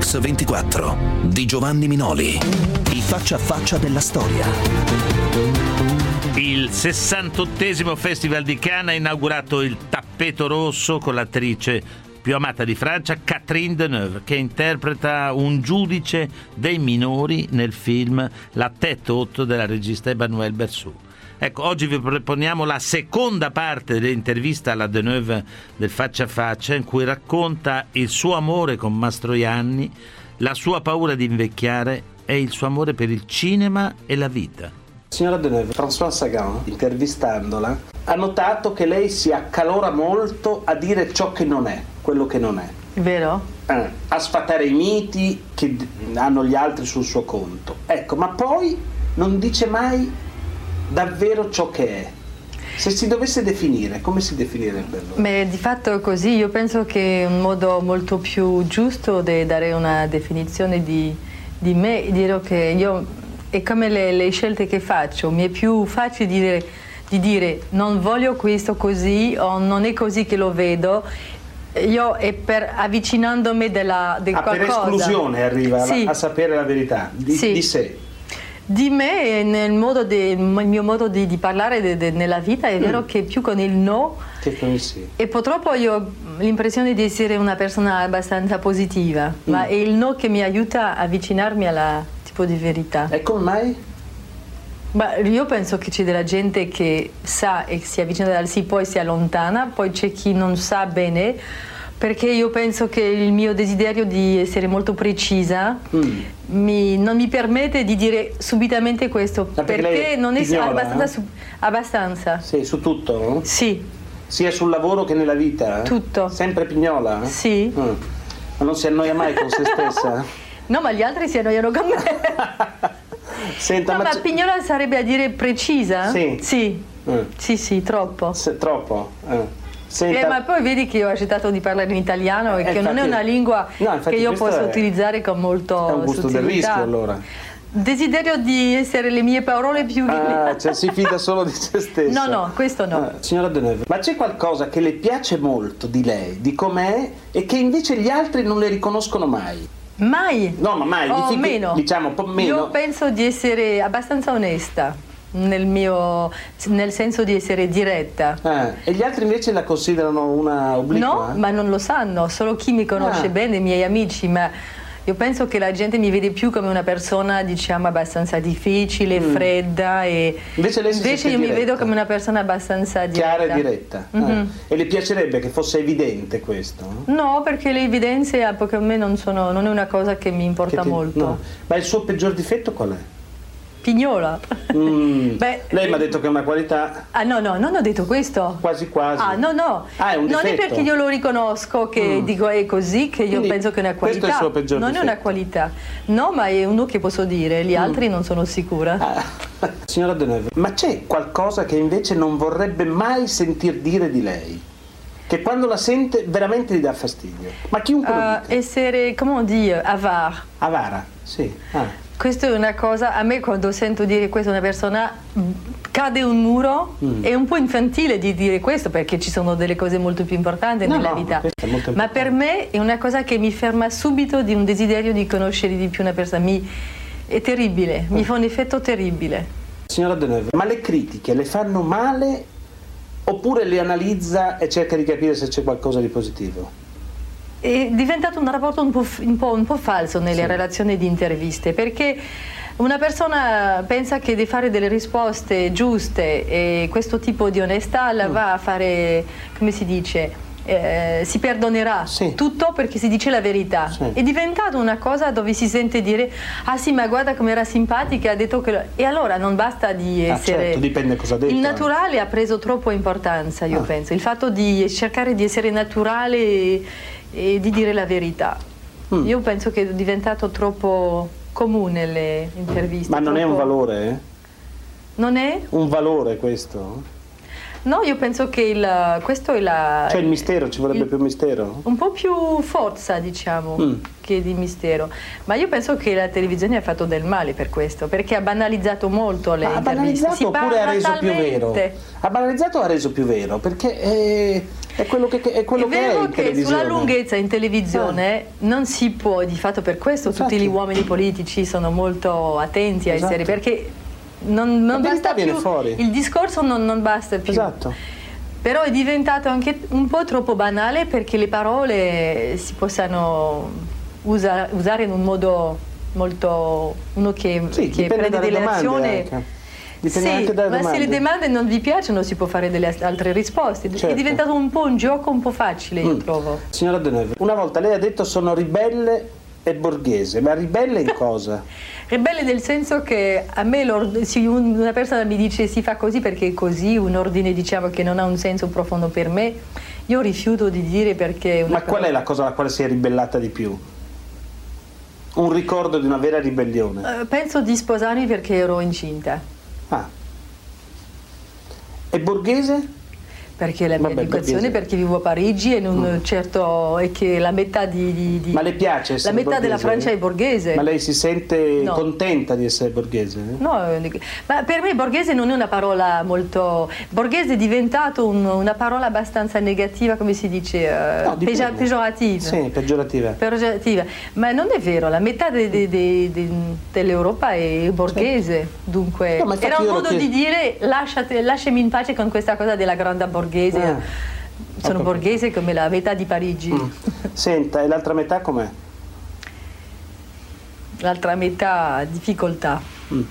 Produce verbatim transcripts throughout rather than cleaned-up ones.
Mix ventiquattro di Giovanni Minoli. I faccia a faccia della storia. Il sessantottesimo Festival di Cannes ha inaugurato il tappeto rosso con l'attrice più amata di Francia, Catherine Deneuve, che interpreta un giudice dei minori nel film La tête haute della regista Emmanuelle Berceau. Ecco, oggi vi proponiamo la seconda parte dell'intervista alla Deneuve del Faccia a Faccia, in cui racconta il suo amore con Mastroianni, la sua paura di invecchiare e il suo amore per il cinema e la vita. Signora Deneuve, François Sagan, intervistandola, ha notato che lei si accalora molto a dire ciò che non è, quello che non è. Vero? Eh, a sfatare i miti che hanno gli altri sul suo conto. Ecco, ma poi non dice mai davvero ciò che è. Se si dovesse definire, come si definirebbe? Beh, di fatto è così. Io penso che un modo molto più giusto di dare una definizione di, di me è dire che io, è come le, le scelte che faccio, mi è più facile dire, di dire non voglio questo così o non è così che lo vedo. Io è per avvicinandomi della, di ah, qualcosa. Per esclusione arriva sì. a, a sapere la verità di, sì. di sé. Di me, nel modo di, il mio modo di, di parlare de, de, nella vita è vero mm. che più con il no, che con il sì. E purtroppo io ho l'impressione di essere una persona abbastanza positiva, mm. ma è il no che mi aiuta a avvicinarmi alla tipo di verità. E come mai? Ma io penso che c'è della gente che sa e si avvicina al sì, poi si allontana, poi c'è chi non sa bene, perché io penso che il mio desiderio di essere molto precisa mm. mi, non mi permette di dire subitamente questo, ma perché, perché non è pignola, abbastanza, eh? su, abbastanza. Sì, su tutto? No? Sì. Sia sul lavoro che nella vita? Tutto. Sempre pignola? Sì. Mm. Ma non si annoia mai con se stessa? No, ma gli altri si annoiano con me. Senta, no, ma, ma pignola sarebbe a dire precisa? Sì. Sì, mm. sì, sì, troppo. Se, troppo? Eh. Eh, ma poi vedi che io ho accettato di parlare in italiano e eh, che infatti, non è una lingua no, che io posso è, utilizzare con molto è un gusto sottilità. Del rischio allora. Desiderio di essere le mie parole più ah, cioè si fida solo di se stessa. No, no, questo no. Ah, signora Deneuve, ma c'è qualcosa che le piace molto di lei, di com'è, e che invece gli altri non le riconoscono mai? Mai? No, ma mai, o di meno. Diciamo un po' meno. Io penso di essere abbastanza onesta. Nel mio nel senso di essere diretta. Ah, e gli altri invece la considerano una obliqua? No, ma non lo sanno, solo chi mi conosce ah. bene, i miei amici, ma io penso che la gente mi vede più come una persona, diciamo, abbastanza difficile, mm. fredda, e invece, lei si invece io diretta. mi vedo come una persona abbastanza diretta. Chiara e diretta. Mm-hmm. Ah. E le piacerebbe che fosse evidente questo? No, perché le evidenze a me non sono, non è una cosa che mi importa che ti, molto. No. Ma il suo peggior difetto qual è? Pignola. Mm. Beh, lei mi ha detto che è una qualità. Ah no, no, non ho detto questo. Quasi quasi. Ah no, no. Ah, è un non è perché io lo riconosco che mm. dico è così che io Quindi, penso che è una qualità. Questo è il suo peggior non difetto. È una qualità. No, ma è uno che posso dire, gli altri mm. non sono sicura. Ah. Signora Deneuve, ma c'è qualcosa che invece non vorrebbe mai sentir dire di lei? Che quando la sente veramente gli dà fastidio? Ma chiunque uh, lo dica. Essere, come dire, avara. Avara, sì. Ah. Questa è una cosa, a me quando sento dire questo a una persona cade un muro, mm. è un po' infantile di dire questo perché ci sono delle cose molto più importanti no, nella no, vita, ma, ma per me è una cosa che mi ferma subito di un desiderio di conoscere di più una persona, mi, è terribile, mm. mi fa un effetto terribile. Signora Deneuve, ma le critiche le fanno male oppure le analizza e cerca di capire se c'è qualcosa di positivo? È diventato un rapporto un po', un po', un po' falso nelle sì. relazioni di interviste, perché una persona pensa che di fare delle risposte giuste e questo tipo di onestà la mm. va a fare, come si dice, eh, si perdonerà sì. tutto perché si dice la verità. Sì. È diventato una cosa dove si sente dire ah sì, ma guarda come era simpatica, ha detto che... E allora non basta di essere... Ah, certo, dipende cosa ha detto. Il naturale ha preso troppo importanza, io ah. penso. Il fatto di cercare di essere naturale e, e di dire la verità. Mm. Io penso che è diventato troppo comune le interviste. Ma non troppo... è un valore? Eh? Non è? Un valore questo? No, io penso che il, questo è la... Cioè il mistero, ci vorrebbe il, più mistero? Un po' più forza, diciamo, mm. che di mistero. Ma io penso che la televisione ha fatto del male per questo, perché ha banalizzato molto le Ma interviste. Ha banalizzato si oppure ha reso talmente... più vero? Ha banalizzato o ha reso più vero? Perché è, è quello che è, quello è che è vero in che televisione. sulla lunghezza in televisione ah. non si può, di fatto per questo esatto. tutti gli uomini politici sono molto attenti a esatto. essere, perché non, non basta più, viene fuori. il discorso non, non basta più. Esatto. Però è diventato anche un po' troppo banale, perché le parole si possano usa, usare in un modo molto... uno che, sì, che prende delle azioni... Dipende sì, anche dalle ma domande. se le domande non vi piacciono si può fare delle altre risposte. Certo. È diventato un po' un gioco un po' facile, io mm. trovo. Signora Deneuve, una volta lei ha detto sono ribelle e borghese, ma ribelle in cosa? Ribelle nel senso che a me se una persona mi dice si fa così perché è così, un ordine diciamo che non ha un senso profondo per me, io rifiuto di dire perché... Una ma qual è la cosa alla quale si è ribellata di più? Un ricordo di una vera ribellione? Uh, penso di sposarmi perché ero incinta. Ah. E borghese? Perché la mia Vabbè, educazione, borghese. perché vivo a Parigi e, non mm. certo, e che la metà di, di, di Ma le piace essere la metà borghese? della Francia è borghese. Ma lei si sente no. contenta di essere borghese? No, ma per me borghese non è una parola molto... Borghese è diventato un, una parola abbastanza negativa, come si dice, no, peggio, peggiorativa. Sì, peggiorativa. peggiorativa. Ma non è vero, la metà de, de, de, de, dell'Europa è borghese, certo. Dunque no, era un modo chiedo... di dire lasciate, lasciami in pace con questa cosa della grande borghese. Ah, sono borghese come la metà di Parigi. Mm. Senta, e l'altra metà com'è? L'altra metà difficoltà. Mm.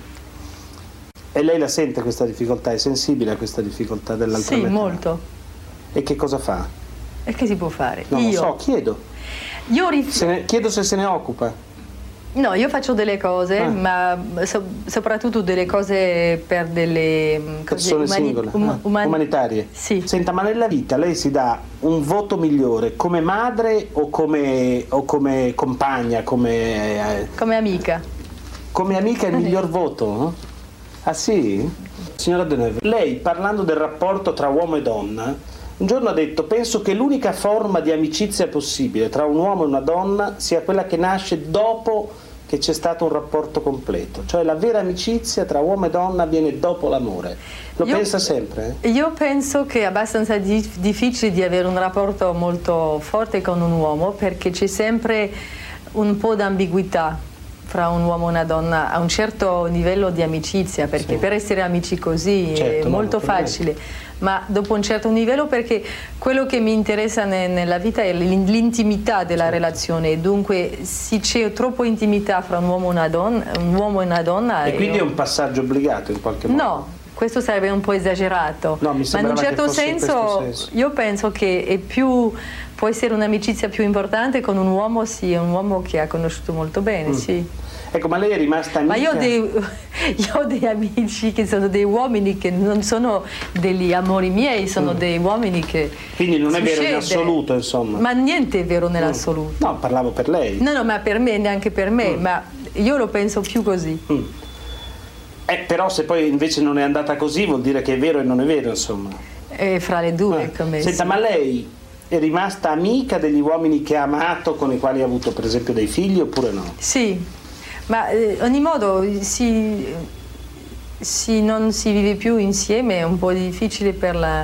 E lei la sente questa difficoltà? È sensibile a questa difficoltà dell'altra sì, metà? Sì, molto. E che cosa fa? E che si può fare? Non io. lo so, chiedo. Io rif... se ne... Chiedo se se ne occupa. No, io faccio delle cose, ah. ma so, soprattutto delle cose per delle persone umani... singole, um, ah, umani... umanitarie. Sì. Senta, ma nella vita lei si dà un voto migliore come madre o come, o come compagna, come... Eh, come amica. Come amica è il miglior voto? No? Ah sì? Signora Deneuve, lei parlando del rapporto tra uomo e donna, un giorno ha detto: penso che l'unica forma di amicizia possibile tra un uomo e una donna sia quella che nasce dopo che c'è stato un rapporto completo, cioè la vera amicizia tra uomo e donna avviene dopo l'amore. Lo io, pensa sempre? Eh? Io penso che è abbastanza dif- difficile di avere un rapporto molto forte con un uomo, perché c'è sempre un po' d'ambiguità fra un uomo e una donna a un certo livello di amicizia, perché sì. per essere amici così certo, è no, molto facile, ma dopo un certo livello, perché quello che mi interessa ne, nella vita è l'intimità della certo. relazione, e dunque se c'è troppo intimità fra un uomo e una donna, un uomo e una donna e quindi io... è un passaggio obbligato in qualche modo? No, questo sarebbe un po' esagerato, no, mi ma in un certo senso, in senso io penso che è più, può essere un'amicizia più importante con un uomo, sì, un uomo che ha conosciuto molto bene, mm. sì. Ecco, ma lei è rimasta amica? Ma io ho, dei, io ho dei amici che sono dei uomini che non sono degli amori miei, sono mm. dei uomini che... Quindi non è vero succede. in assoluto, insomma? Ma niente è vero nell'assoluto. No, parlavo per lei. No, no, ma per me, neanche per me, mm. ma io lo penso più così. Mm. Eh, però se poi invece non è andata così vuol dire che è vero e non è vero, insomma. È fra le due, eh. come Senta, sì. ma lei è rimasta amica degli uomini che ha amato, con i quali ha avuto per esempio dei figli, oppure no? Sì. Ma eh, ogni modo si, si non si vive più insieme, è un po' difficile per, la,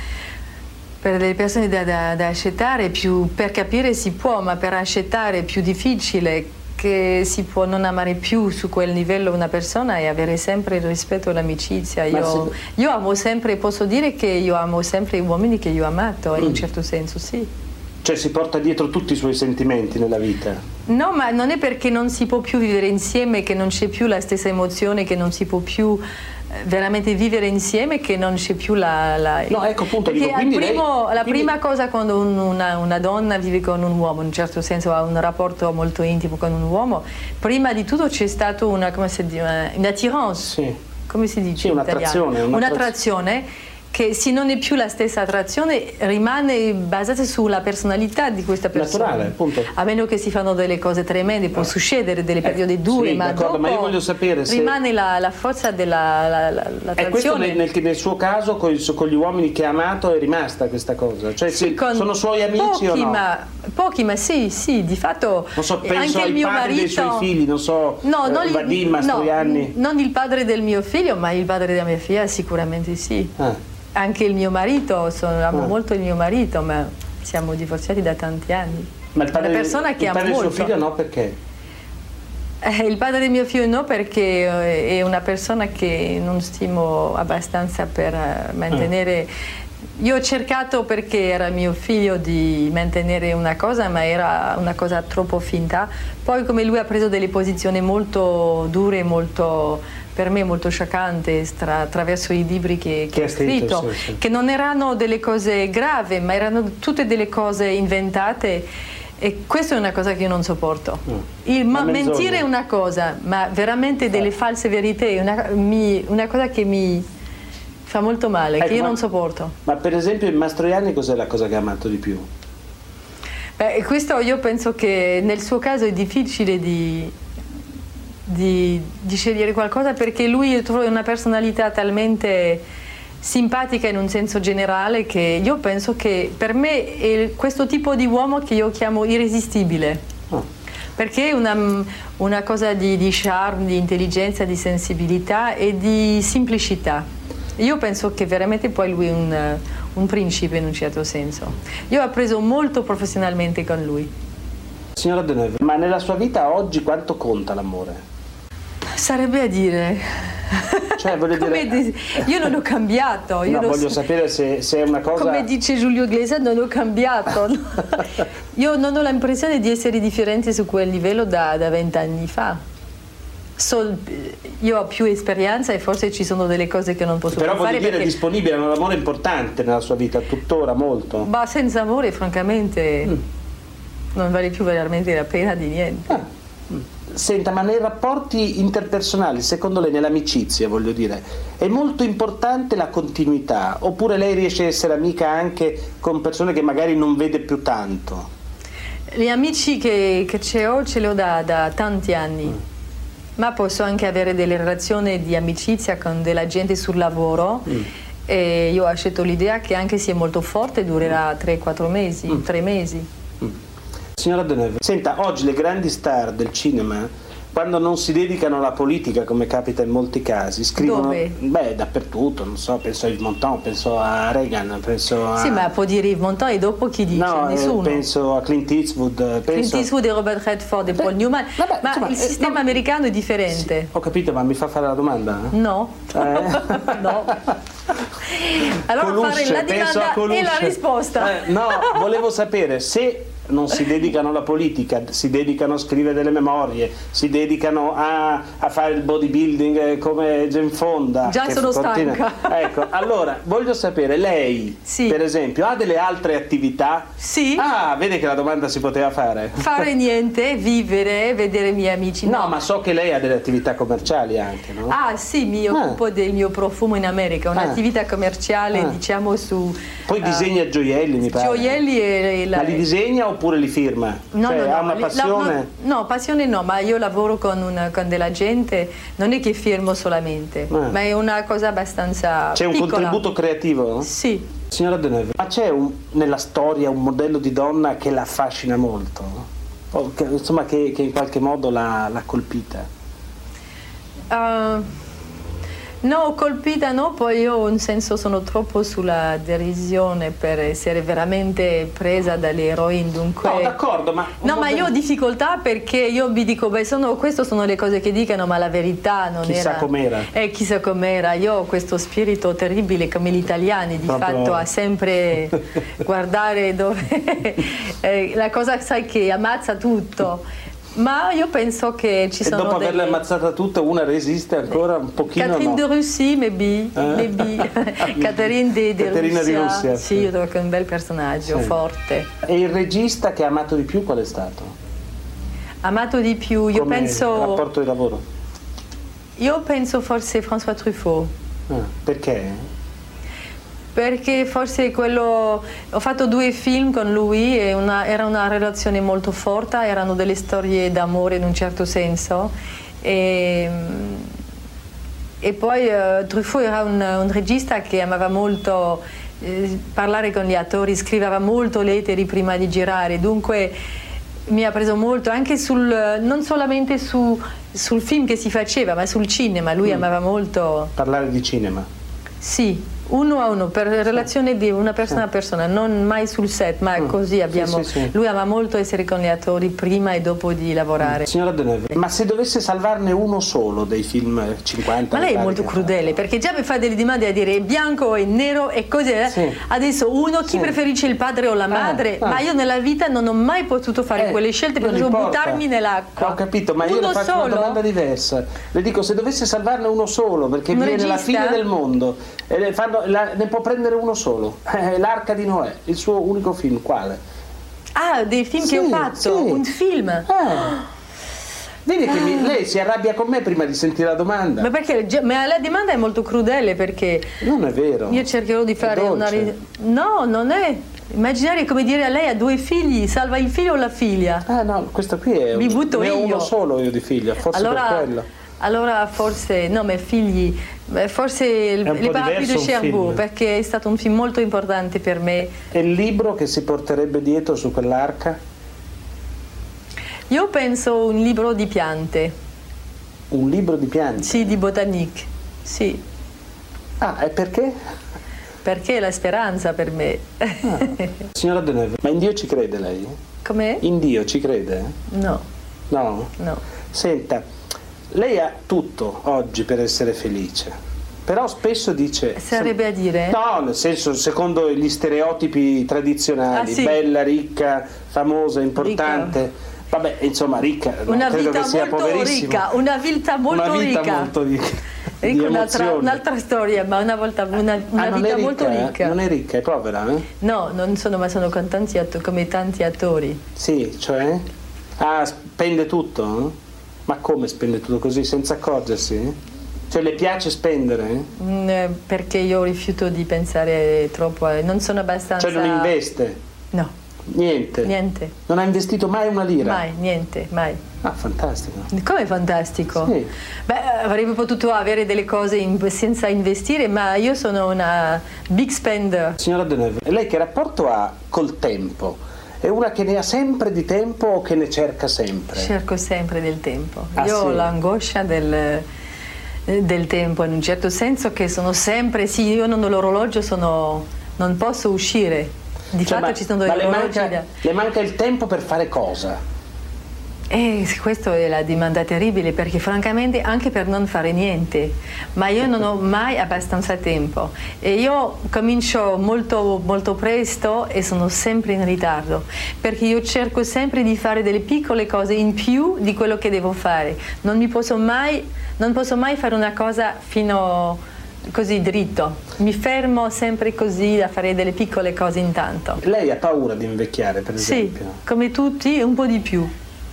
per le persone da, da, da accettare, più, per capire si può, ma per accettare è più difficile, che si può non amare più su quel livello una persona e avere sempre il rispetto e l'amicizia. Io, se... io amo sempre, posso dire che io amo sempre gli uomini che io ho amato, mm. in un certo senso, sì. Cioè si porta dietro tutti i suoi sentimenti nella vita? No, ma non è perché non si può più vivere insieme, che non c'è più la stessa emozione, che non si può più veramente vivere insieme, che non c'è più la... la... No, ecco appunto, perché dico, quindi primo, lei, la quindi... prima cosa quando un, una, una donna vive con un uomo, in un certo senso ha un rapporto molto intimo con un uomo, prima di tutto c'è stata una, come si dice, un'attirance, sì. come si dice sì, in un'attrazione, italiano? Un'attrazione che se non è più la stessa attrazione rimane basata sulla personalità di questa persona. Naturale, appunto. A meno che si fanno delle cose tremende, può succedere delle periodi dure, sì, ma dopo ma io voglio sapere se... rimane la, la forza della la, la, E questo nel, nel, nel suo caso con, con gli uomini che ha amato è rimasta questa cosa? Cioè sì, se, sono suoi amici pochi, o no? Ma, pochi, ma sì, sì, di fatto non so, penso anche ai il mio padri marito... dei suoi figli, non so, no, eh, non il, Vadim, Mastroianni. No, non il padre del mio figlio, ma il padre della mia figlia sicuramente sì. Ah. Anche il mio marito, sono, amo ah. molto il mio marito, ma siamo divorziati da tanti anni. Ma il padre, una persona che il padre amo del molto. suo figlio no, perché? Eh, il padre del mio figlio no, perché eh, è una persona che non stimo abbastanza per eh, mantenere... Ah. Io ho cercato, perché era mio figlio, di mantenere una cosa, ma era una cosa troppo finta. Poi come lui ha preso delle posizioni molto dure, molto... per me molto scioccante tra, attraverso i libri che, che, che ha scritto, scritto sì, sì. Che non erano delle cose gravi, ma erano tutte delle cose inventate, e questa è una cosa che io non sopporto. Mm. Il, ma mentire è una cosa, ma veramente delle eh. false verità è una, mi, una cosa che mi fa molto male, ecco, che io ma, non sopporto. Ma per esempio in Mastroianni cos'è la cosa che ha amato di più? Beh, questo io penso che nel suo caso è difficile di Di, di scegliere qualcosa, perché lui è una personalità talmente simpatica in un senso generale che io penso che per me è questo tipo di uomo che io chiamo irresistibile. Oh. Perché è una, una cosa di, di charme, di intelligenza, di sensibilità e di semplicità. Io penso che veramente poi lui è un, un principe in un certo senso. Io ho appreso molto professionalmente con lui. Signora Deneuve, ma nella sua vita oggi quanto conta l'amore? Sarebbe a dire, cioè, voglio dire... Di... io non ho cambiato. Io no, voglio so... sapere se, se è una cosa... Come dice Giulio Iglesias, non ho cambiato. Io non ho l'impressione di essere differente su quel livello da vent'anni fa. So, io ho più esperienza e forse ci sono delle cose che non posso Però più fare. Però voglio dire, perché... è disponibile, l'amore è importante nella sua vita, tuttora molto. Ma senza amore, francamente, mm. non vale più veramente la pena di niente. Ah. Senta, ma nei rapporti interpersonali, secondo lei, nell'amicizia, voglio dire, è molto importante la continuità? Oppure lei riesce a essere amica anche con persone che magari non vede più tanto? Gli amici che, che ce ho, ce li ho da, da tanti anni. Mm. Ma posso anche avere delle relazioni di amicizia con della gente sul lavoro. Mm. E io ho scelto l'idea che anche se è molto forte durerà tre quattro mesi, mm. tre mesi. Mm. Signora Deneuve, senta, oggi le grandi star del cinema, quando non si dedicano alla politica, come capita in molti casi, scrivono... Dove? Beh, dappertutto, non so, penso a Yves Montand, penso a Reagan, penso a... Sì, ma può dire Yves Montand e dopo chi dice? No, Nessuno. Eh, penso a Clint Eastwood. Penso... Clint Eastwood e Robert Redford e Paul Newman, vabbè, ma insomma, il sistema eh, no, americano è differente. Sì, ho capito, ma mi fa fare la domanda? No. Eh? No. Allora Colucci, fare la domanda e la risposta. Eh, no, volevo sapere se non si dedicano alla politica, si dedicano a scrivere delle memorie, si dedicano a, a fare il bodybuilding come Jane Fonda. Già che sono continua. stanca. Ecco, allora voglio sapere, lei sì. per esempio ha delle altre attività? Sì. Ah, vede che la domanda si poteva fare. Fare niente, vivere, vedere i miei amici. No, no, ma so che lei ha delle attività commerciali anche, no? Ah sì, mi occupo ah. del mio profumo in America, un'attività ah. commerciale ah. diciamo su... Poi disegna uh, gioielli, mi pare. Gioielli e... La... Ma li disegna oppure li firma? No, cioè, no, no, ha una passione? La, no, no, passione no, ma io lavoro con, una, con della gente, non è che firmo solamente, ah. ma è una cosa abbastanza C'è un piccola. Contributo creativo? Sì. Signora Deneuve, ma c'è un, nella storia un modello di donna che la affascina molto? O che, insomma, che, che in qualche modo l'ha, l'ha colpita? Uh, no, colpita no, poi io in senso sono troppo sulla derisione per essere veramente presa dalle eroine, dunque... No, d'accordo, ma... No, ma io ho difficoltà perché io mi dico, beh, sono, queste sono le cose che dicono, ma la verità non chissà era... com'era. Eh, chissà com'era. Io ho questo spirito terribile come gli italiani, di Proprio... fatto, a sempre guardare dove... eh, la cosa, sai, che ammazza tutto. Ma io penso che ci e sono dopo delle... averla ammazzata tutta una resiste ancora un pochino? Catherine no? de Russie, maybe, eh? maybe. Catherine de, de Caterina Russia. di Russia. Sì, io trovo che è un bel personaggio, sì. forte. E il regista che ha amato di più qual è stato? Amato di più, io come penso... rapporto di lavoro? Io penso forse François Truffaut. Ah, perché? perché forse quello, ho fatto due film con lui e una, era una relazione molto forte, erano delle storie d'amore in un certo senso e, e poi uh, Truffaut era un, un regista che amava molto eh, parlare con gli attori, scriveva molto lettere prima di girare, dunque mi ha preso molto anche sul, non solamente su, sul film che si faceva, ma sul cinema. Lui mm. amava molto parlare di cinema. Sì, uno a uno, per relazione di una persona a persona, non mai sul set, ma mm. così abbiamo. Sì, sì, sì. Lui ama molto essere con gli attori prima e dopo di lavorare. Signora Deneuve, ma se dovesse salvarne uno solo dei film cinquanta? Ma lei è molto crudele, perché già mi fa delle domande a dire bianco e nero e così. Sì. Adesso uno, chi sì. preferisce il padre o la madre? Ah, ah. Ma io nella vita non ho mai potuto fare eh, quelle scelte, potevo buttarmi nell'acqua. Ho capito, ma uno io le faccio solo? una domanda diversa. Le dico, se dovesse salvarne uno solo, perché Un viene regista? la fine del mondo, e le fanno, la, ne può prendere uno solo, eh, l'Arca di Noè, il suo unico film, quale? Ah, dei film sì, che ho fatto, sì. un film. Ah. Vedi che mi, lei si arrabbia con me prima di sentire la domanda. Ma perché ma la domanda è molto crudele, perché non è vero. Io cercherò di fare una no, non è immaginare, come dire a lei ha due figli, salva il figlio o la figlia. Ah no, questo qui è mi butto ne io. ho uno solo io di figlia, forse allora, per quello. Allora forse, no, ma figli, forse il Le Parapluie de Cherbourg, perché è stato un film molto importante per me. E il libro che si porterebbe dietro su quell'arca? Io penso un libro di piante. Un libro di piante? Sì, di botanique, sì. Ah, e perché? Perché è la speranza per me. Ah. Signora Deneuve, ma in Dio ci crede lei? Com'è? In Dio ci crede? No. No? No. Senta, lei ha tutto oggi per essere felice, però spesso dice... Sarebbe a dire? No, nel senso, secondo gli stereotipi tradizionali, ah, sì. bella, ricca, famosa, importante... Ricca. Vabbè, insomma, ricca, una non credo vita che sia molto poverissima. ricca, una vita molto una vita ricca. Molto ricca. Ecco un'altra, un'altra storia, ma una volta una, una ah, vita ricca, molto ricca. Non è ricca, è povera, eh? No, non sono, ma sono con tanti attori, come tanti attori. Sì, cioè? Ah, spende tutto? Ma come spende tutto così, senza accorgersi? Cioè le piace spendere? Mm, perché io rifiuto di pensare troppo, non sono abbastanza... Cioè non investe? No. Niente? Niente. Non ha investito mai una lira? Mai, niente, mai. Ah, fantastico. Come fantastico? Sì. Beh, avrebbe potuto avere delle cose in, senza investire, ma io sono una big spender. Signora Deneuve, lei che rapporto ha col tempo? È una che ne ha sempre di tempo o che ne cerca sempre? Cerco sempre del tempo. Ah, io sì? ho l'angoscia del, del tempo, in un certo senso, che sono sempre, sì, io non ho l'orologio, sono, non posso uscire. Di cioè, fatto ma, ci sono delle ma le orologi manca, da... le manca il tempo per fare cosa? E questa è la domanda terribile, perché francamente anche per non fare niente, ma io non ho mai abbastanza tempo e io comincio molto, molto presto e sono sempre in ritardo, perché io cerco sempre di fare delle piccole cose in più di quello che devo fare. Non mi posso mai, non posso mai fare una cosa fino così dritto, mi fermo sempre così da fare delle piccole cose intanto. Lei ha paura di invecchiare, per esempio? Sì, come tutti, un po' di più.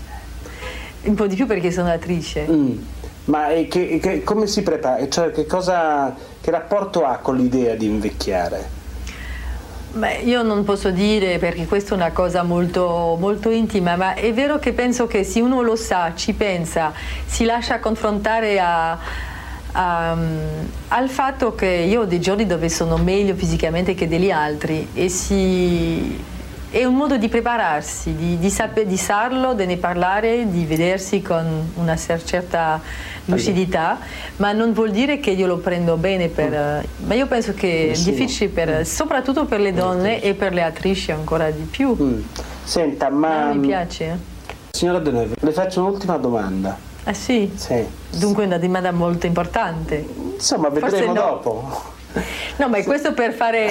Un po' di più perché sono attrice. Mm. Ma che, che, come si prepara? Cioè, che, cosa, che rapporto ha con l'idea di invecchiare? Beh, io non posso dire, perché questa è una cosa molto, molto intima, ma è vero che penso che se uno lo sa, ci pensa, si lascia confrontare a, a, al fatto che io ho dei giorni dove sono meglio fisicamente che degli altri e si... È un modo di prepararsi, di, di, saper, di sarlo, di ne parlare, di vedersi con una certa lucidità, ma non vuol dire che io lo prendo bene per... Mm. Ma io penso che è difficile, per, soprattutto per le donne e per le attrici ancora di più. Mm. Senta, ma... Non mi piace. Signora Deneuve, le faccio un'ultima domanda. Ah sì? Sì. Dunque è una domanda molto importante. Insomma, vedremo no. dopo. No, ma è questo per fare...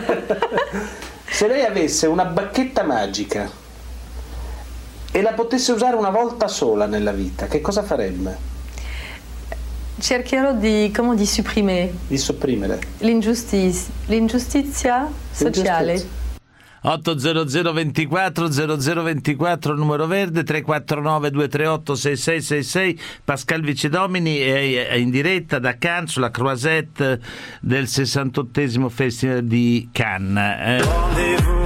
Se lei avesse una bacchetta magica e la potesse usare una volta sola nella vita, che cosa farebbe? Cercherò di, come di supprimere. Di sopprimere? L'ingiustizia, l'ingiustizia sociale. otto zero zero ventiquattro zero zero ventiquattro numero verde, tre quattro nove due tre otto sei sei sei sei. Pascal Vicedomini è in diretta da Cannes sulla croisette del sessantottesimo Festival di Cannes. Eh.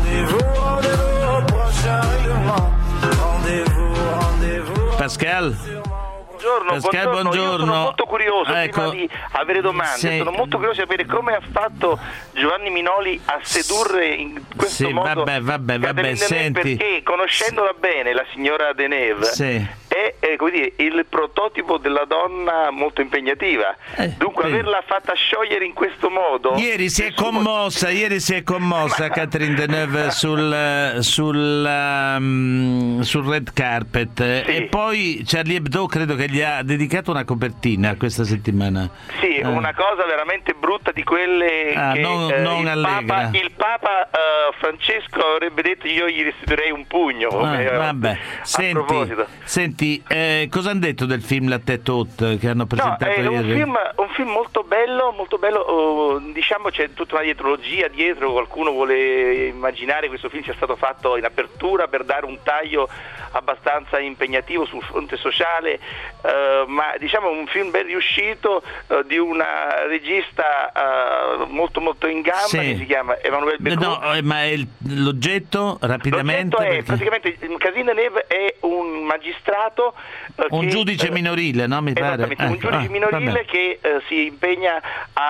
Pascal? Buongiorno, Pascal, buongiorno. buongiorno. Io sono molto curioso, ecco, prima di avere domande, sì. sono molto curioso di sapere come ha fatto Giovanni Minoli a sedurre in questo sì, modo vabbè, vabbè, vabbè, Catherine Deneuve, senti. perché conoscendola bene, la signora Deneuve, sì. è eh, come dire, il prototipo della donna molto impegnativa. Eh, Dunque sì. averla fatta sciogliere in questo modo... Ieri si è commossa, ieri si è commossa Catherine Deneuve sul, sul, um, sul red carpet, Sì. e poi Charlie Hebdo credo che gli ha dedicato una copertina questa settimana. Sì, eh. una cosa veramente brutta di quelle Ah, che non- eh, non il, allegra. Papa, il Papa eh, Francesco avrebbe detto io gli restituirei un pugno. Ah, come, eh, vabbè, a senti, proposito. senti eh, cosa hanno detto del film La Tête Haute che hanno No, presentato è un ieri? film, un film molto bello, molto bello, oh, diciamo c'è tutta una dietrologia dietro, qualcuno vuole immaginare che questo film sia stato fatto in apertura per dare un taglio abbastanza impegnativo sul fronte sociale, eh, ma diciamo un film ben riuscito eh, di una regista eh, molto molto in gamba, Sì. che si chiama Emmanuelle Becot. No, eh, ma è il- l'oggetto rapidamente? L'oggetto è, perché- praticamente Catherine Deneuve è un magistrato eh, Un che, giudice eh, minorile, no? Mi pare. Esattamente, un Ecco, giudice ah, minorile vabbè. che eh, si impegna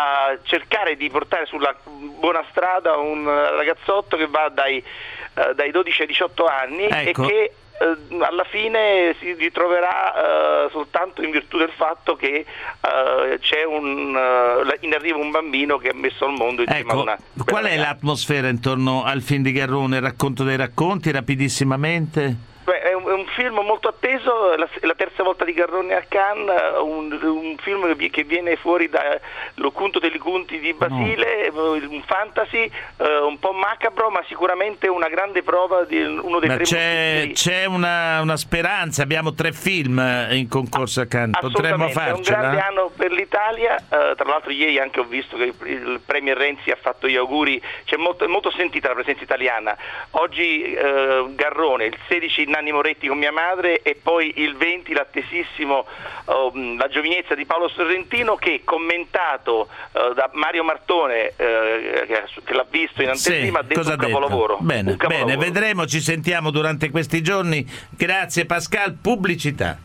a cercare di portare sulla buona strada un ragazzotto che va dai, eh, dai dodici ai diciotto anni, Ecco. e che eh, alla fine si ritroverà eh, soltanto in virtù del fatto che eh, c'è un, eh, in arrivo un bambino che ha messo al mondo insieme Ecco, a una bella qual è ragazza. l'atmosfera intorno al film di Garrone? Il racconto dei racconti, rapidissimamente? Beh, è, un, è un film molto atteso, è la, è la terza volta di Garrone a Cannes, un, un film che vi- che viene fuori da L'Occulto degli Conti di Basile, un fantasy eh, un po' macabro, ma sicuramente una grande prova di uno dei Ma tre c'è, mostri. c'è una, una speranza, abbiamo tre film in concorso a Cannes, potremmo Assolutamente, è un farcela? grande anno per l'Italia, eh, tra l'altro ieri anche ho visto che il, il Premier Renzi ha fatto gli auguri, c'è molto, è molto sentita la presenza italiana. Oggi eh, Garrone, il sedici Nanni Moretti con mia madre, e poi il venti l'attesissimo oh, La giovinezza di Paolo Sorrentino, che commentato eh, da Mario Martone, eh, che, che l'ha visto in anteprima, ha detto cosa un ha detto? capolavoro. Bene, un capolavoro. bene, vedremo, ci sentiamo durante questi giorni. Grazie Pascal, pubblicità.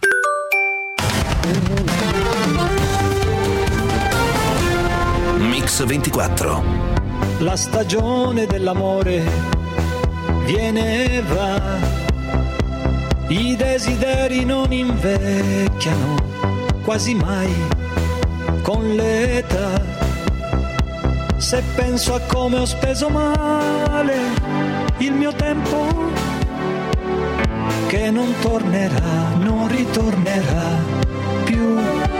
Mix ventiquattro. La stagione dell'amore viene e va, i desideri non invecchiano quasi mai con l'età. Se penso a come ho speso male il mio tempo, che non tornerà, non ritornerà più.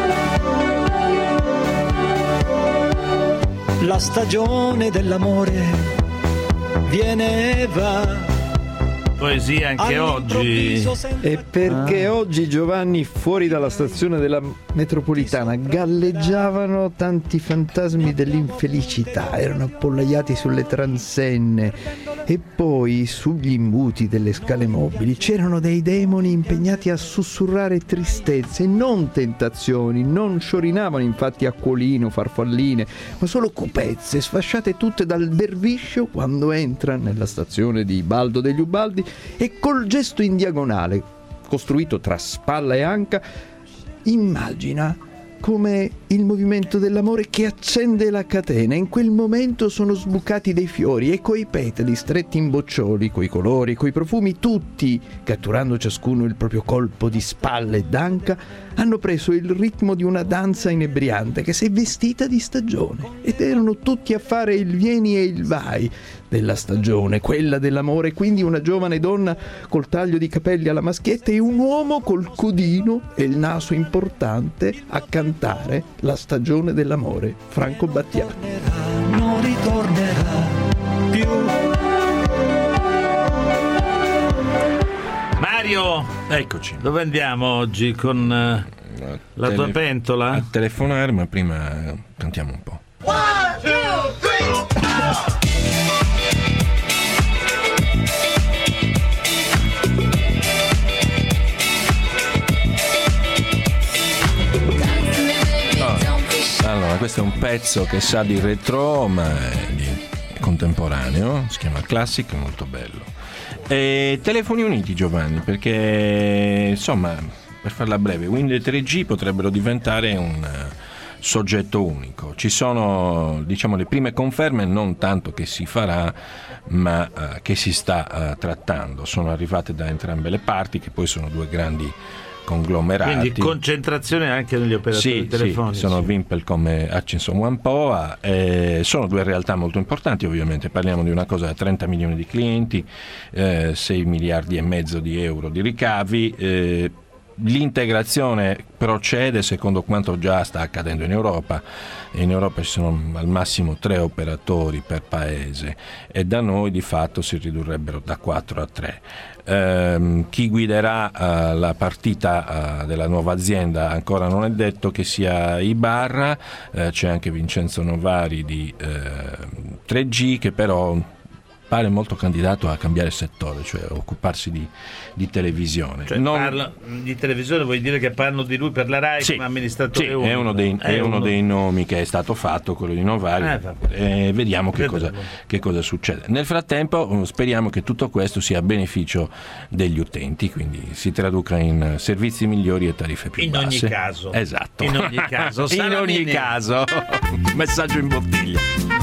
La stagione dell'amore viene e va. Poesia anche oggi. E perché Ah. oggi, Giovanni, fuori dalla stazione della metropolitana galleggiavano tanti fantasmi dell'infelicità, erano appollaiati sulle transenne e poi sugli imbuti delle scale mobili c'erano dei demoni impegnati a sussurrare tristezze, non tentazioni, non sciorinavano infatti acquolino, farfalline, ma solo cupezze sfasciate tutte dal derviscio quando entra nella stazione di Baldo degli Ubaldi e col gesto in diagonale, costruito tra spalla e anca, immagina come il movimento dell'amore che accende la catena. In quel momento sono sbucati dei fiori e coi petali stretti in boccioli, coi colori, coi profumi, tutti, catturando ciascuno il proprio colpo di spalla e d'anca, hanno preso il ritmo di una danza inebriante che si è vestita di stagione. Ed erano tutti a fare il vieni e il vai della stagione, quella dell'amore, quindi una giovane donna col taglio di capelli alla maschietta e un uomo col codino e il naso importante a cantare la stagione dell'amore, Franco Battiato. Non ritornerà più. Mario, Eccoci. dove andiamo oggi con eh, la tua Tele- pentola? A telefonare, ma prima eh, cantiamo un po'. questo è un pezzo che sa di retro ma è di contemporaneo, si chiama Classic, è molto bello. E telefoni uniti, Giovanni, perché insomma, per farla breve, Wind tre G potrebbero diventare un soggetto unico. Ci sono, diciamo, le prime conferme, non tanto che si farà, ma uh, che si sta uh, trattando. Sono arrivate da entrambe le parti, che poi sono due grandi conglomerati. Quindi concentrazione anche negli operatori sì, telefonici. Sì, sono Wimpelcom e Hutchison Whampoa, eh, sono due realtà molto importanti, ovviamente parliamo di una cosa da trenta milioni di clienti, eh, sei miliardi e mezzo di euro di ricavi. eh, L'integrazione procede secondo quanto già sta accadendo in Europa. In Europa ci sono al massimo tre operatori per paese e da noi di fatto si ridurrebbero da quattro a tre. Eh, chi guiderà uh, la partita uh, della nuova azienda ancora non è detto che sia Ibarra, eh, c'è anche Vincenzo Novari di eh, tre G che però pare molto candidato a cambiare settore, cioè a occuparsi di, di televisione. Cioè, non... parla di televisione, vuoi dire che parlano di lui per la Rai sì, come amministratore sì, unico? È uno dei, è è uno... uno dei nomi che è stato fatto, quello di Novari, eh, e vediamo che cosa, che cosa succede. Nel frattempo speriamo che tutto questo sia a beneficio degli utenti, quindi si traduca in servizi migliori e tariffe più in basse. In ogni caso. Esatto. In ogni caso. in ogni caso. Messaggio in bottiglia.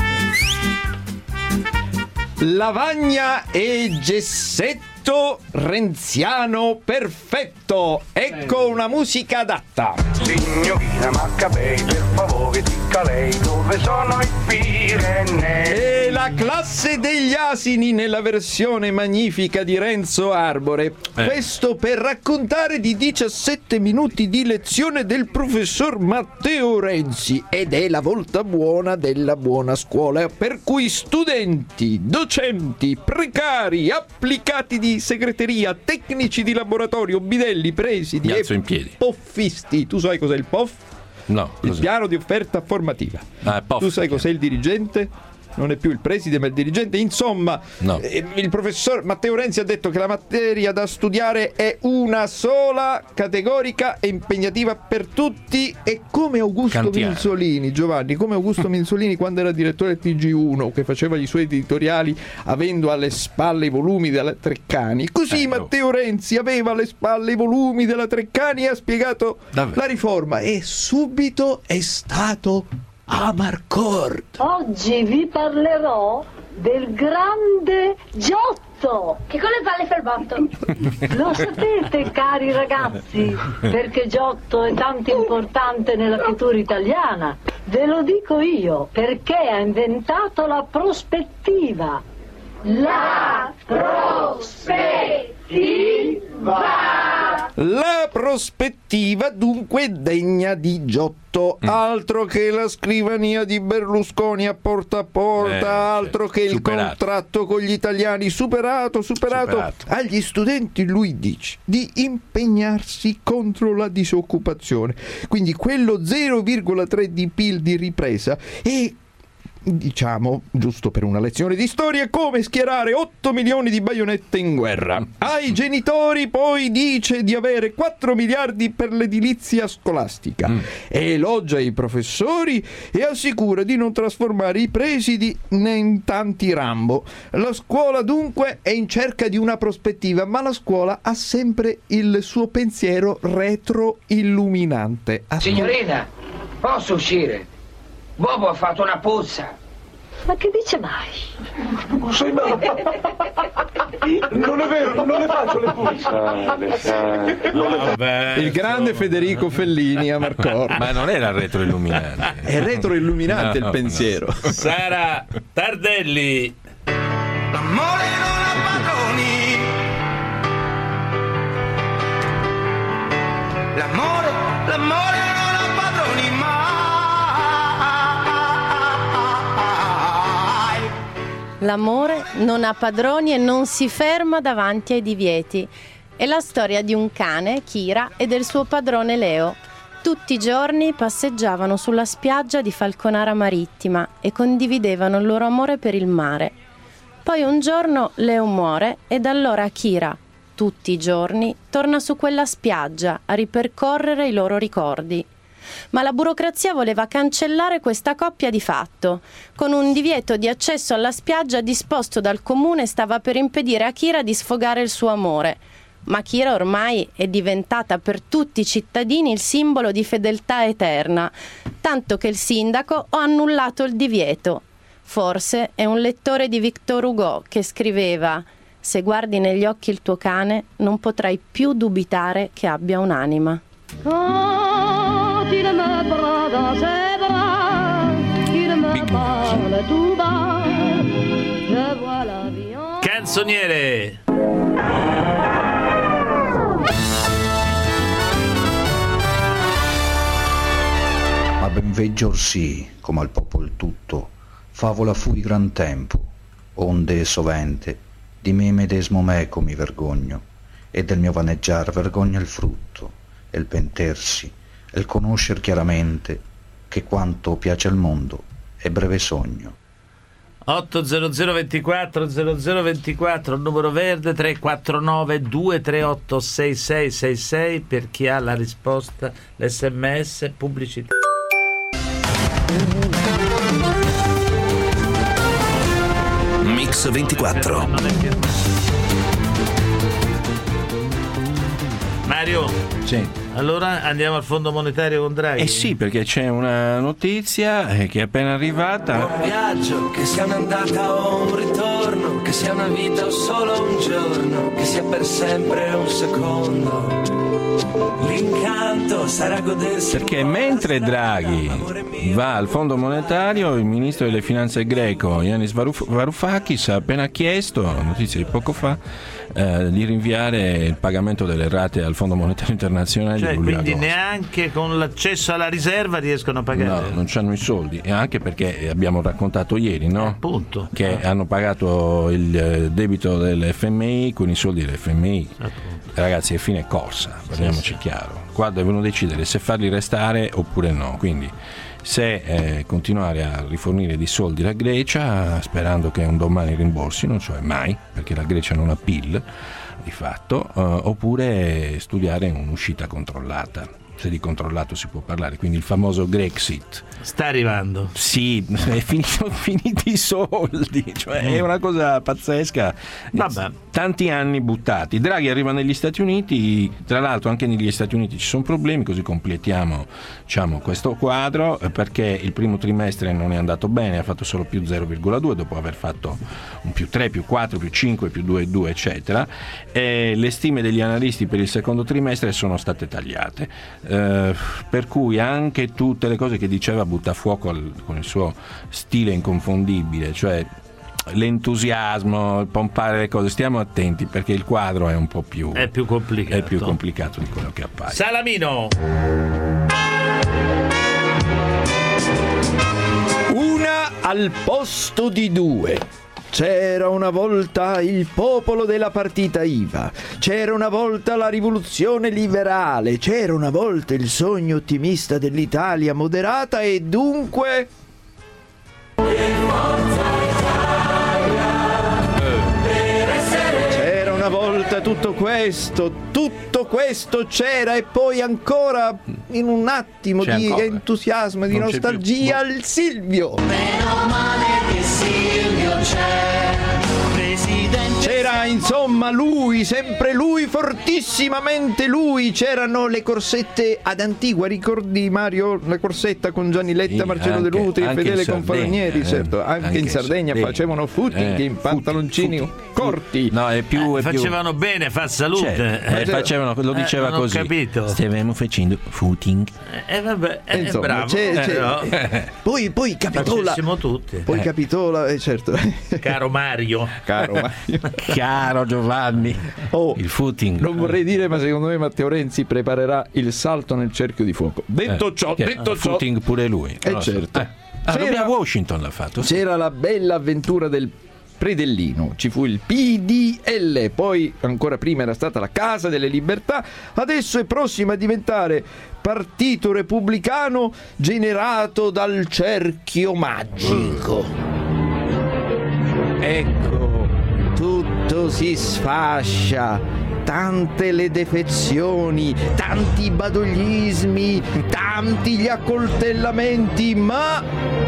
Lavagna e gessetto renziano perfetto. Ecco una musica adatta. Signorina Maccabei, per favore dica lei dove sono i Pirenei. E la classe degli asini nella versione magnifica di Renzo Arbore. Eh. Questo per raccontare di diciassette minuti di lezione del professor Matteo Renzi. Ed è la volta buona della buona scuola, per cui studenti, docenti, precari, applicati di segreteria, tecnici di laboratorio, bidelli, presidi e in piedi. poffisti. Tu sai cos'è il P O F? No. Il cos'è? piano di offerta formativa. Ah, P O F, tu sai cos'è il dirigente? Non è più il preside ma il dirigente. Insomma, no. eh, il professor Matteo Renzi ha detto che la materia da studiare è una sola, categorica e impegnativa per tutti. E come Augusto Kantiana. Minzolini, Giovanni, come Augusto Minzolini quando era direttore del T G uno, che faceva i suoi editoriali avendo alle spalle i volumi della Treccani, così eh, Matteo oh. Renzi aveva alle spalle i volumi della Treccani e ha spiegato Davvero? la riforma e subito è stato Amarcord. Oggi vi parlerò del grande Giotto. Che con le palle fa il botto. Lo sapete, cari ragazzi, perché Giotto è tanto importante nella cultura italiana? Ve lo dico io, perché ha inventato la prospettiva. La prospettiva. La prospettiva dunque degna di Giotto, mm. altro che la scrivania di Berlusconi a porta a porta, eh, altro che il superato. contratto con gli italiani, superato, superato, superato. Agli studenti lui dice di impegnarsi contro la disoccupazione, quindi quello zero virgola tre di P I L di ripresa e diciamo, giusto per una lezione di storia, come schierare otto milioni di baionette in guerra. Ai genitori poi dice di avere quattro miliardi per l'edilizia scolastica, mm. elogia i professori e assicura di non trasformare i presidi in tanti Rambo. La scuola dunque è in cerca di una prospettiva, ma la scuola ha sempre il suo pensiero retroilluminante. Signorina, posso uscire? Bobo ha fatto una puzza. Ma che dice mai? Non sei mai. Non è vero, non le faccio le puzze. Vabbè, il grande Federico Fellini a Marcor. Ma non era retroilluminante. È retroilluminante no, il pensiero. No. Sara Tardelli. L'amore non ha padroni. L'amore, l'amore non ha padroni mai. L'amore non ha padroni e non si ferma davanti ai divieti. È la storia di un cane, Kira, e del suo padrone Leo. Tutti i giorni passeggiavano sulla spiaggia di Falconara Marittima e condividevano il loro amore per il mare. Poi un giorno Leo muore e da allora Kira, tutti i giorni, torna su quella spiaggia a ripercorrere i loro ricordi. ma la burocrazia voleva cancellare questa coppia di fatto. Con un divieto di accesso alla spiaggia disposto dal comune stava per impedire a Kira di sfogare il suo amore. Ma Kira ormai è diventata per tutti i cittadini il simbolo di fedeltà eterna, tanto che il sindaco ha annullato il divieto. Forse è un lettore di Victor Hugo che scriveva: se guardi negli occhi il tuo cane non potrai più dubitare che abbia un'anima. Canzoniere. Ma ben veggio orsì, come al popol tutto, favola fui gran tempo, onde sovente di me medesmo meco mi vergogno, e del mio vaneggiar vergogna il frutto, e il pentersi, e il conoscer chiaramente che quanto piace al mondo è breve sogno. otto zero zero ventiquattro zero zero ventiquattro, il numero verde, tre quattro nove due tre otto sei sei sei sei per chi ha la risposta, l'sms, pubblicità. Mix ventiquattro. Mario, sì. Allora andiamo al Fondo Monetario con Draghi. Eh sì, perché c'è una notizia che è appena arrivata. Un viaggio, che sia un'andata o un ritorno, che sia una vita o solo un giorno, che sia per sempre un secondo, l'incanto sarà godersi. Perché mentre Draghi va al Fondo Monetario, il ministro delle finanze greco Yanis Varuf- Varoufakis ha appena chiesto, notizia di poco fa, eh, di rinviare il pagamento delle rate al Fondo Monetario Internazionale. Cioè, di luglio quindi agosto. Neanche con l'accesso alla riserva riescono a pagare? No, non c'hanno i soldi, e anche perché abbiamo raccontato ieri, no? Appunto. Che hanno pagato il debito dell'F M I con i soldi dell'F M I. Appunto. Ragazzi, è fine corsa, parliamoci sì, sì. chiaro. Qua devono decidere se farli restare oppure no. Quindi se eh, continuare a rifornire di soldi la Grecia, sperando che un domani rimborsino, cioè mai, perché la Grecia non ha P I L di fatto, eh, oppure studiare un'uscita controllata. Se di controllato si può parlare, quindi il famoso Grexit. Sta arrivando. Sì, è finito, finiti i soldi, cioè è una cosa pazzesca. Vabbè. Tanti anni buttati. Draghi arriva negli Stati Uniti, tra l'altro anche negli Stati Uniti ci sono problemi, così completiamo, diciamo, questo quadro, perché il primo trimestre non è andato bene, ha fatto solo più zero virgola due dopo aver fatto un più tre, più quattro, più cinque, più due virgola due eccetera, e le stime degli analisti per il secondo trimestre sono state tagliate. Eh, per cui anche tutte le cose che diceva butta fuoco al, con il suo stile inconfondibile, cioè l'entusiasmo, il pompare le cose, stiamo attenti perché il quadro è un po' più è più complicato, è più complicato di quello che appare. Salamino. Una al posto di due. C'era una volta il popolo della partita I V A, c'era una volta la rivoluzione liberale, c'era una volta il sogno ottimista dell'Italia moderata e dunque... C'era una volta tutto questo, tutto questo c'era e poi ancora in un attimo C'è di ancora. entusiasmo, di Non c'è nostalgia, più. il Silvio. Meno male che Silvio c'è, presidente. C'era insomma lui, sempre lui, fortissimamente lui. C'erano le corsette ad Antigua, ricordi Mario? La corsetta con Gianni Letta, Sì, Marcello anche- De Lutri e anche Fedele in Sardegna, Confalonieri, eh. certo. Anche, Anche in in Sardegna Sardegna. facevano footing Eh, in pantaloncini footing, corti. No, è più, Eh, è più... facevano bene, fa salute. Cioè, eh, facevano, lo Eh, diceva non ho così. capito. Stavamo facendo footing. E eh, vabbè, eh, Insomma, bravo. c'è- Eh, c'è- no. Poi, poi capitò la... Facessimo tutti. Poi Eh. capitò la... eh, certo. Caro Mario. Caro Mario. Caro Giovanni, Oh, il footing. non vorrei dire, ma secondo me Matteo Renzi preparerà il salto nel cerchio di fuoco. Detto Eh, ciò, che- detto ciò, footing pure lui. Eh, Non lo so. certo. Eh. Ah, C'era- proprio a Washington l'ha fatto. sì. c'era la bella avventura del Predellino, ci fu il P D L, poi ancora prima era stata la Casa delle Libertà, adesso è prossima a diventare Partito Repubblicano generato dal cerchio magico. Ecco, tutto si sfascia, tante le defezioni, tanti i badoglismi, tanti gli accoltellamenti, ma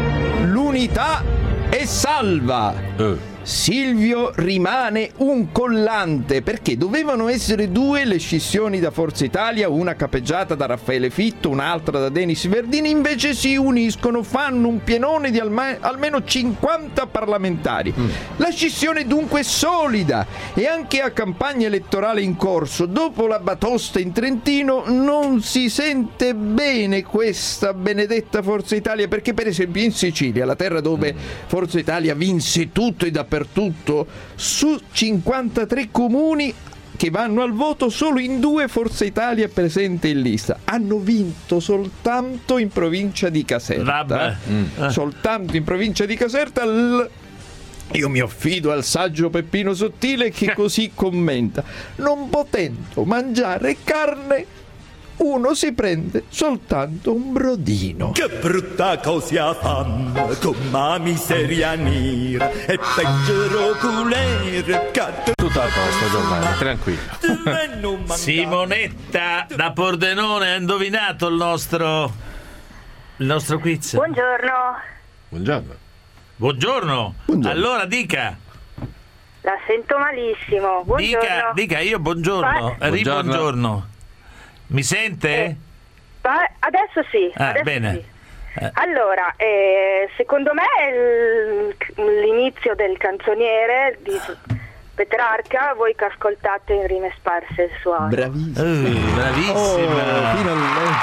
l'unità è salva. Eh. Silvio rimane un collante, perché dovevano essere due le scissioni da Forza Italia, una capeggiata da Raffaele Fitto, un'altra da Denis Verdini, invece si uniscono, fanno un pienone di alma- almeno cinquanta parlamentari. Mm. La scissione dunque è solida, e anche a campagna elettorale in corso, dopo la batosta in Trentino, non si sente bene questa benedetta Forza Italia, perché per esempio in Sicilia, la terra dove mm. Forza Italia vinse tutto e da per tutto, su cinquantatré comuni che vanno al voto, solo in due Forza Italia è presente in lista. Hanno vinto soltanto in provincia di Caserta. Mm. Soltanto in provincia di Caserta. L- Io mi affido al saggio Peppino Sottile, che così commenta: non potendo mangiare carne, uno si prende soltanto un brodino. Che brutta cosa fanno, come miseria nera, e peggio culere. Tutto a posto, Giovanni, tranquillo. Simonetta da Pordenone ha indovinato il nostro il nostro quiz. Buongiorno. Buongiorno. Buongiorno. Buongiorno. Allora dica. La sento malissimo. Buongiorno. Dica, dica io buongiorno. Ma... Buongiorno. buongiorno. Mi sente? Eh, adesso sì. Ah, adesso bene. Sì. Allora, eh, secondo me il, l'inizio del canzoniere di Petrarca, voi che ascoltate in rime sparse il suono. Bravissima. Uh, bravissima. Oh, finalmente.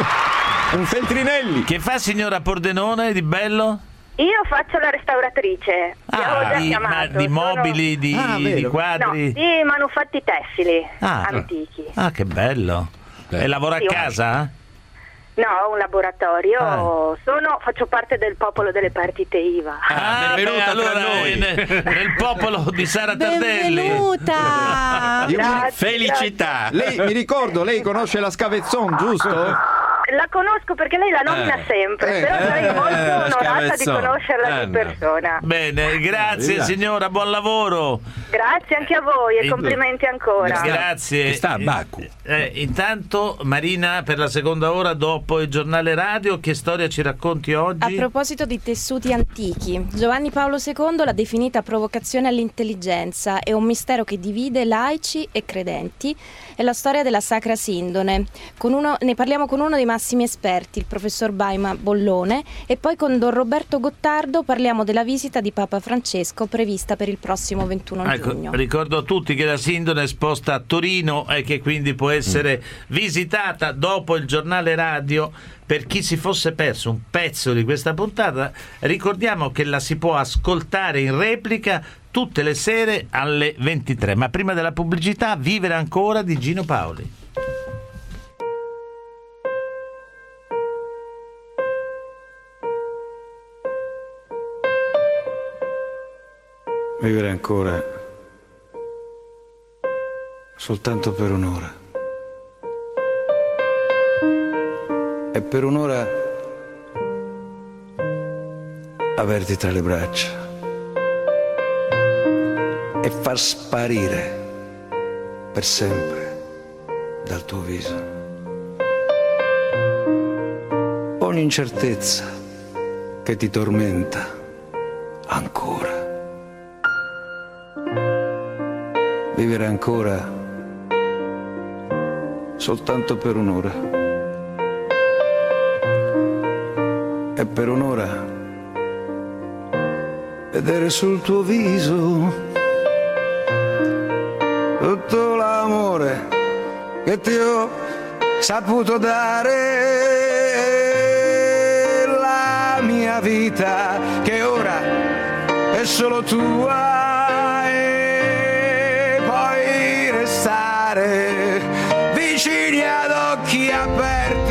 Un Feltrinelli. Che fa, signora Pordenone, di bello? Io faccio la restauratrice. Ah, avevo già di, chiamato. ma, di mobili, Sono... di, ah, di quadri? No, di manufatti tessili ah, antichi. Ah, che bello. Beh. E lavora a sì, casa? No, un laboratorio. Ah. Sono, faccio parte del popolo delle partite I V A. Ah, ah benvenuta allora tra noi. Nel, nel popolo di Sara Tardelli. Benvenuta. Grazie, felicità. Lei, mi ricordo, lei conosce la Scavezzon, giusto? La conosco perché lei la nomina eh, sempre, eh, però sarei eh, molto eh, onorata di conoscerla eh, di persona. Bene, grazie signora, buon lavoro. Grazie anche a voi e complimenti ancora. Grazie. Sta a Baku. Eh, intanto Marina, per la seconda ora dopo il giornale radio, che storia ci racconti oggi? A proposito di tessuti antichi, Giovanni Paolo secondo l'ha definita provocazione all'intelligenza, è un mistero che divide laici e credenti. È la storia della Sacra Sindone. Con uno, ne parliamo con uno dei massimi esperti, il professor Baima Bollone, e poi con Don Roberto Gottardo parliamo della visita di Papa Francesco prevista per il prossimo ventuno ecco, giugno. Ricordo a tutti che la Sindone è esposta a Torino e che quindi può essere mm. visitata dopo il giornale radio. Per chi si fosse perso un pezzo di questa puntata, ricordiamo che la si può ascoltare in replica tutte le sere alle ventitré. Ma prima della pubblicità, Vivere ancora di Gino Paoli. Vivere ancora soltanto per un'ora. E per un'ora averti tra le braccia e far sparire per sempre dal tuo viso ogni incertezza che ti tormenta ancora. Vivere ancora soltanto per un'ora. E per un'ora vedere sul tuo viso tutto l'amore che ti ho saputo dare, la mia vita che ora è solo tua, e poi restare vicini ad occhi aperti